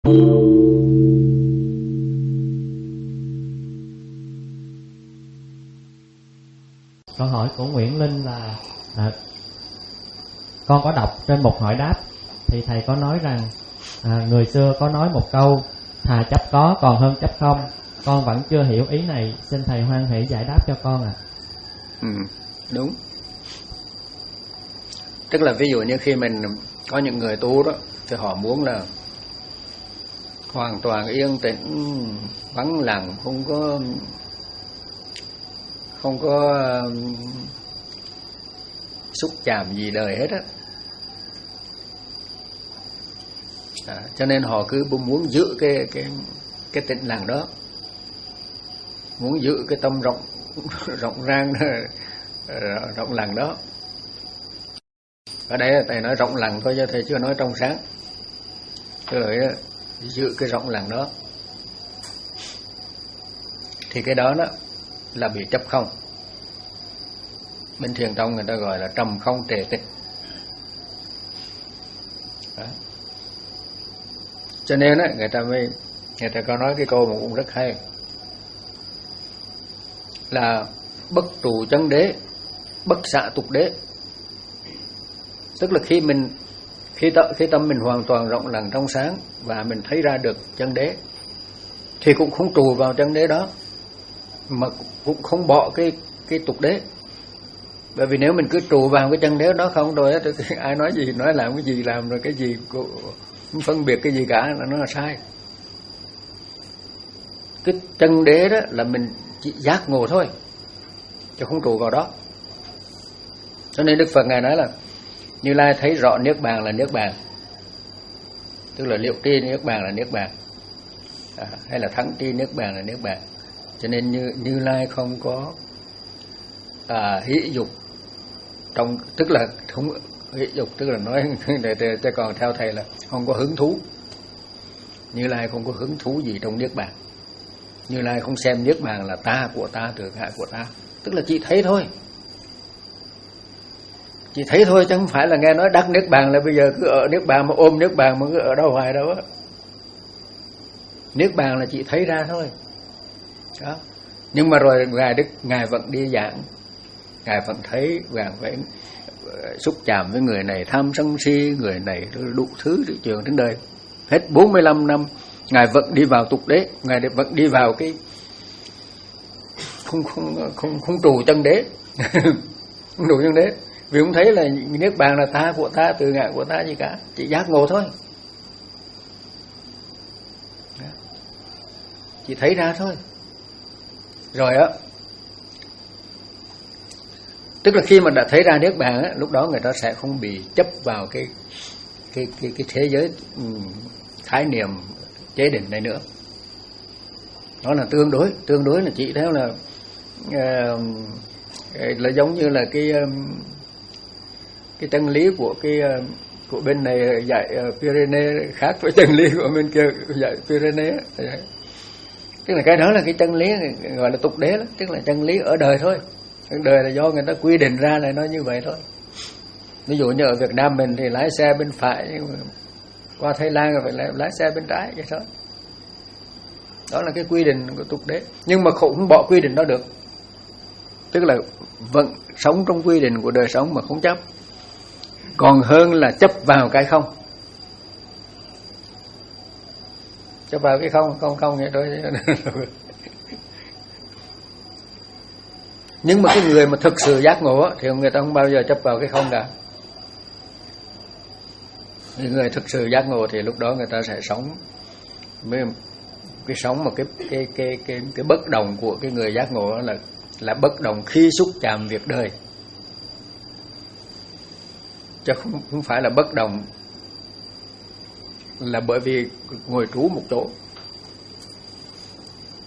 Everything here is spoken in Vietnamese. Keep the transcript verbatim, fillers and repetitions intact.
Câu hỏi của Nguyễn Linh là à, con có đọc trên một hỏi đáp thì thầy có nói rằng à, người xưa có nói một câu thà chấp có còn hơn chấp không. Con vẫn chưa hiểu ý này, xin thầy hoan hỷ giải đáp cho con ạ. À. Ừ, đúng. Tức là ví dụ như khi mình có những người tu đó thì họ muốn là hoàn toàn yên tĩnh, vắng lặng, không có không có um, xúc chạm gì đời hết á. À, cho nên họ cứ muốn giữ cái cái cái tĩnh lặng đó, muốn giữ cái tâm rộng rộng rang rộng lặng đó. Ở đây thầy nói rộng lặng thôi chứ thầy chưa nói trong sáng. Tức là giữ cái rộng lặng đó thì cái đó đó là bị chấp không. Bên thiền tông người ta gọi là trầm không trệ tịch. Đó. Cho nên á người ta mới người ta có nói cái câu mà cũng rất hay là bất trụ chân đế, bất xạ tục đế. Tức là khi mình khi tâm, khi tâm mình hoàn toàn rộng lặng trong sáng và mình thấy ra được chân đế thì cũng không trụ vào chân đế đó, mà cũng không bỏ cái cái tục đế. Bởi vì nếu mình cứ trụ vào cái chân đế đó không rồi á, ai nói gì nói làm cái gì làm rồi cái gì cũng không phân biệt cái gì cả, là nó là sai. Cái chân đế đó là mình chỉ giác ngộ thôi chứ không trụ vào đó. Cho nên Đức Phật ngài nói là Như Lai thấy rõ niết bàn là niết bàn, tức là liệu tri niết bàn là niết bàn, à, hay là thắng tri niết bàn là niết bàn. Cho nên như Như Lai không có à, hỷ dục trong, tức là không hỷ dục, tức là nói để, để, để còn theo thầy là không có hứng thú. Như Lai không có hứng thú gì trong niết bàn. Như Lai không xem niết bàn là ta của ta, thượng hạ của ta, tức là chỉ thấy thôi. Chỉ thấy thôi chứ không phải là nghe nói đắc niết bàn là bây giờ cứ ở niết bàn mà ôm niết bàn mà cứ ở đâu hoài đâu á. Niết bàn là chỉ thấy ra thôi. Đó. Nhưng mà rồi ngài Đức ngài vẫn đi giảng, ngài vẫn thấy và phải xúc chạm với người này tham sân si, người này đủ thứ chuyện trên đời. Hết bốn mươi lăm năm ngài vẫn đi vào tục đế, ngài vẫn đi vào cái không không không không trụ chân đế. Không trụ chân đế. Vì không thấy là niết bàn là ta của ta, từ ngã của ta gì cả, chỉ giác ngộ thôi. Chỉ thấy ra thôi. Rồi á, tức là khi mà đã thấy ra niết bàn á, lúc đó người ta sẽ không bị chấp vào cái cái cái cái thế giới khái niệm chế định này nữa. Đó là tương đối, tương đối là chỉ theo là uh, là giống như là cái cái chân lý của cái của bên này dạy Pyrenees khác với chân lý của bên kia dạy Pyrenees. Tức là cái đó là cái chân lý gọi là tục đế đó, tức là chân lý ở đời thôi. Ở đời là do người ta quy định ra là nó như vậy thôi. Ví dụ như ở Việt Nam mình thì lái xe bên phải, qua Thái Lan rồi phải lái xe bên trái vậy thôi. Đó là cái quy định của tục đế. Nhưng mà không bỏ quy định đó được. Tức là vẫn sống trong quy định của đời sống mà không chấp. Còn hơn là chấp vào cái không. Chấp vào cái không, không không vậy thôi. Nhưng mà cái người mà thực sự giác ngộ thì người ta không bao giờ chấp vào cái không cả. Những người thực sự giác ngộ thì lúc đó người ta sẽ sống với cái sống mà cái cái cái cái cái bất động của cái người giác ngộ là là bất động khi xúc chạm việc đời, chứ không không phải là bất động là bởi vì ngồi trú một chỗ.